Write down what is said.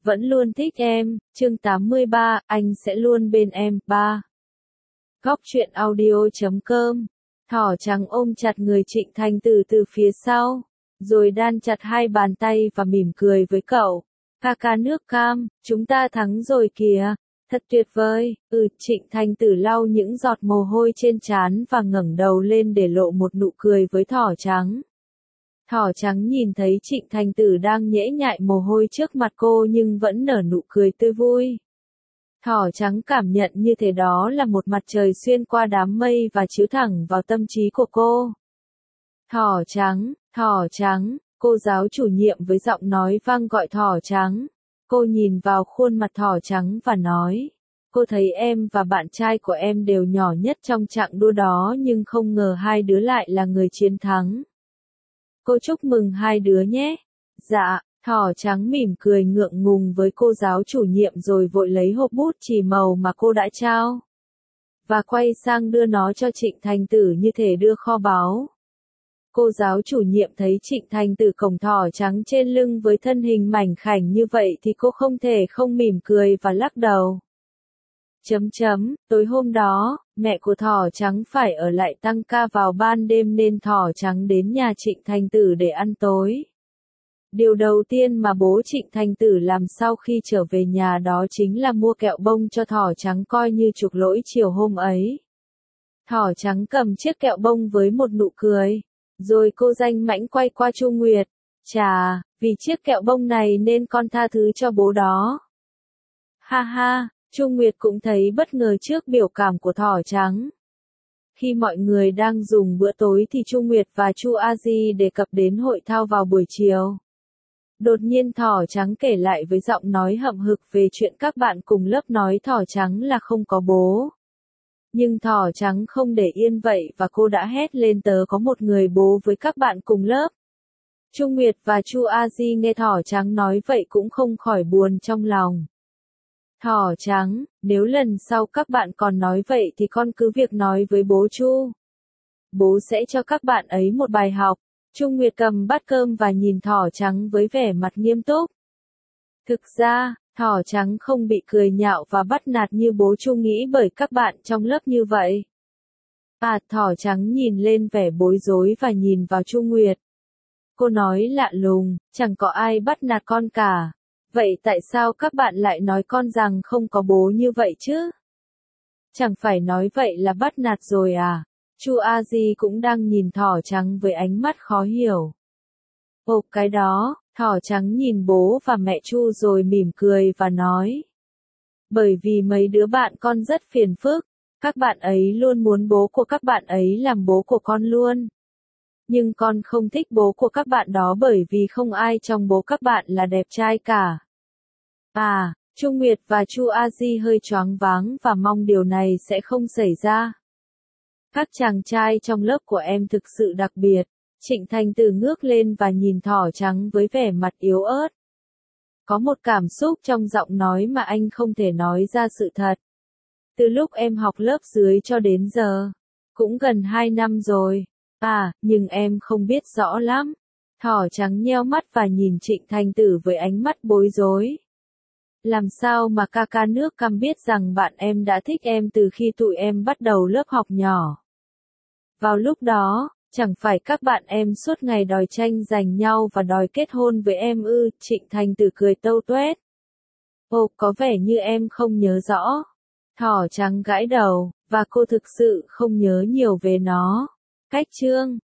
vẫn luôn thích em, chương 83, anh sẽ luôn bên em, 3. Góc truyện audio.com. Thỏ trắng ôm chặt người Trịnh Thành Tử từ phía sau, rồi đan chặt hai bàn tay và mỉm cười với cậu. Ca ca nước cam, chúng ta thắng rồi kìa, thật tuyệt vời. Trịnh Thành Tử lau những giọt mồ hôi trên trán và ngẩng đầu lên để lộ một nụ cười với thỏ trắng. Thỏ trắng nhìn thấy Trịnh Thành Tử đang nhễ nhại mồ hôi trước mặt cô nhưng vẫn nở nụ cười tươi vui. Thỏ trắng cảm nhận như thế đó là một mặt trời xuyên qua đám mây và chiếu thẳng vào tâm trí của cô. Thỏ trắng, cô giáo chủ nhiệm với giọng nói vang gọi thỏ trắng. Cô nhìn vào khuôn mặt thỏ trắng và nói, cô thấy em và bạn trai của em đều nhỏ nhất trong chặng đua đó nhưng không ngờ hai đứa lại là người chiến thắng. Cô chúc mừng hai đứa nhé. Dạ, thỏ trắng mỉm cười ngượng ngùng với cô giáo chủ nhiệm rồi vội lấy hộp bút chì màu mà cô đã trao. Và quay sang đưa nó cho Trịnh Thành Tử như thể đưa kho báu. Cô giáo chủ nhiệm thấy Trịnh Thành Tử cổng thỏ trắng trên lưng với thân hình mảnh khảnh như vậy thì cô không thể không mỉm cười và lắc đầu. Tối hôm đó, mẹ của thỏ trắng phải ở lại tăng ca vào ban đêm nên thỏ trắng đến nhà Trịnh Thành Tử để ăn tối. Điều đầu tiên mà bố Trịnh Thành Tử làm sau khi trở về nhà đó chính là mua kẹo bông cho thỏ trắng coi như chuộc lỗi chiều hôm ấy. Thỏ trắng cầm chiếc kẹo bông với một nụ cười, rồi cô danh mãnh quay qua Chu Nguyệt. Chà, vì chiếc kẹo bông này nên con tha thứ cho bố đó. Ha ha. Chu Nguyệt cũng thấy bất ngờ trước biểu cảm của thỏ trắng. Khi mọi người đang dùng bữa tối thì Chu Nguyệt và Chu A Di đề cập đến hội thao vào buổi chiều. Đột nhiên thỏ trắng kể lại với giọng nói hậm hực về chuyện các bạn cùng lớp nói thỏ trắng là không có bố. Nhưng thỏ trắng không để yên vậy và cô đã hét lên tớ có một người bố với các bạn cùng lớp. Chu Nguyệt và Chu A Di nghe thỏ trắng nói vậy cũng không khỏi buồn trong lòng. Thỏ trắng, nếu lần sau các bạn còn nói vậy thì con cứ việc nói với bố Chu. Bố sẽ cho các bạn ấy một bài học. Chu Nguyệt cầm bát cơm và nhìn thỏ trắng với vẻ mặt nghiêm túc. Thực ra, thỏ trắng không bị cười nhạo và bắt nạt như bố Chu nghĩ bởi các bạn trong lớp như vậy. Thỏ trắng nhìn lên vẻ bối rối và nhìn vào Chu Nguyệt. Cô nói lạ lùng, chẳng có ai bắt nạt con cả. Vậy tại sao các bạn lại nói con rằng không có bố như vậy chứ? Chẳng phải nói vậy là bắt nạt rồi à? Chu A Di cũng đang nhìn thỏ trắng với ánh mắt khó hiểu. Cái đó, thỏ trắng nhìn bố và mẹ Chu rồi mỉm cười và nói. Bởi vì mấy đứa bạn con rất phiền phức, các bạn ấy luôn muốn bố của các bạn ấy làm bố của con luôn. Nhưng con không thích bố của các bạn đó bởi vì không ai trong bố các bạn là đẹp trai cả. Chu Nguyệt và Chu A Di hơi choáng váng và mong điều này sẽ không xảy ra. Các chàng trai trong lớp của em thực sự đặc biệt. Trịnh Thành Tử ngước lên và nhìn thỏ trắng với vẻ mặt yếu ớt. Có một cảm xúc trong giọng nói mà anh không thể nói ra sự thật. Từ lúc em học lớp dưới cho đến giờ, cũng gần 2 năm rồi. Nhưng em không biết rõ lắm. Thỏ trắng nheo mắt và nhìn Trịnh Thành Tử với ánh mắt bối rối. Làm sao mà ca ca nước cam biết rằng bạn em đã thích em từ khi tụi em bắt đầu lớp học nhỏ? Vào lúc đó, chẳng phải các bạn em suốt ngày đòi tranh giành nhau và đòi kết hôn với em ư? Trịnh Thành Tử cười tâu tuét. Có vẻ như em không nhớ rõ. Thỏ trắng gãi đầu, và cô thực sự không nhớ nhiều về nó. Cách chương